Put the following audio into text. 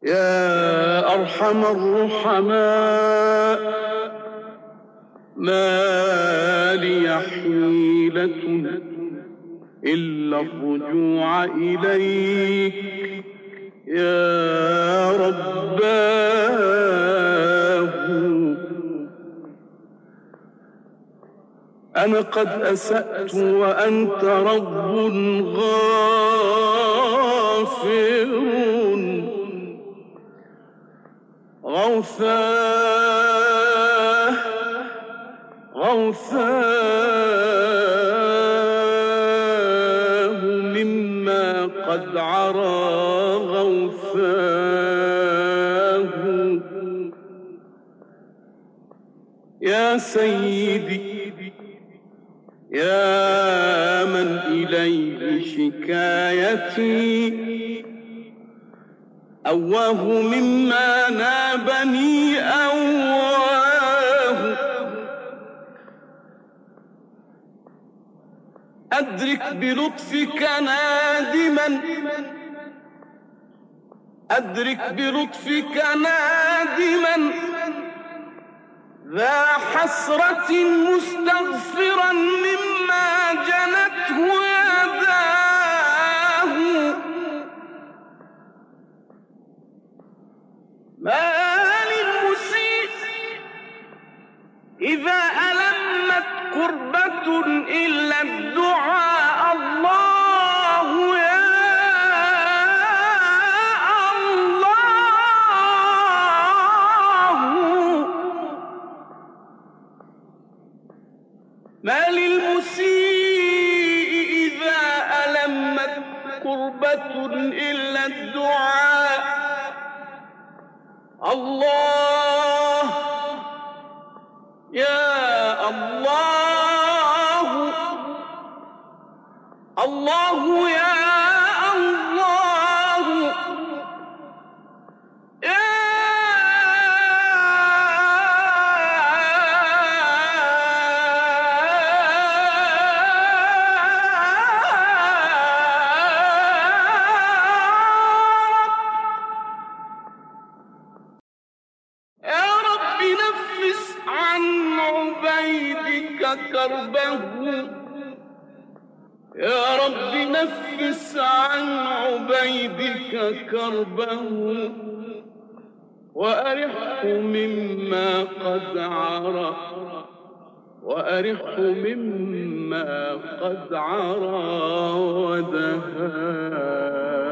يا أرحم الرحماء، ما لي حيلة إلا الرجوع إليك يا رباه. أنا قد أسأت وأنت رب غافر غوثاه مما قد عرى غوثاه. يا سيدي يا من إليه شكايتي، أواه مما نابني أواه. أدرك بلطفك نادما، أدرك بلطفك نادما ذا حسرة مستغفرا مما جنته يداه. ما للمسيء إذا ألمت كربة إلا الدعاء الله يا الله. ما للمسيء إذا ألمت كربة إلا الدعاء الله يا الله. الله يا الله يا رب نفس عن عبيدك كربه. يا رب نفس عن عبيدك كربه وأرحه مما قد عرى، وأرحه مما قد عرى ودهاه.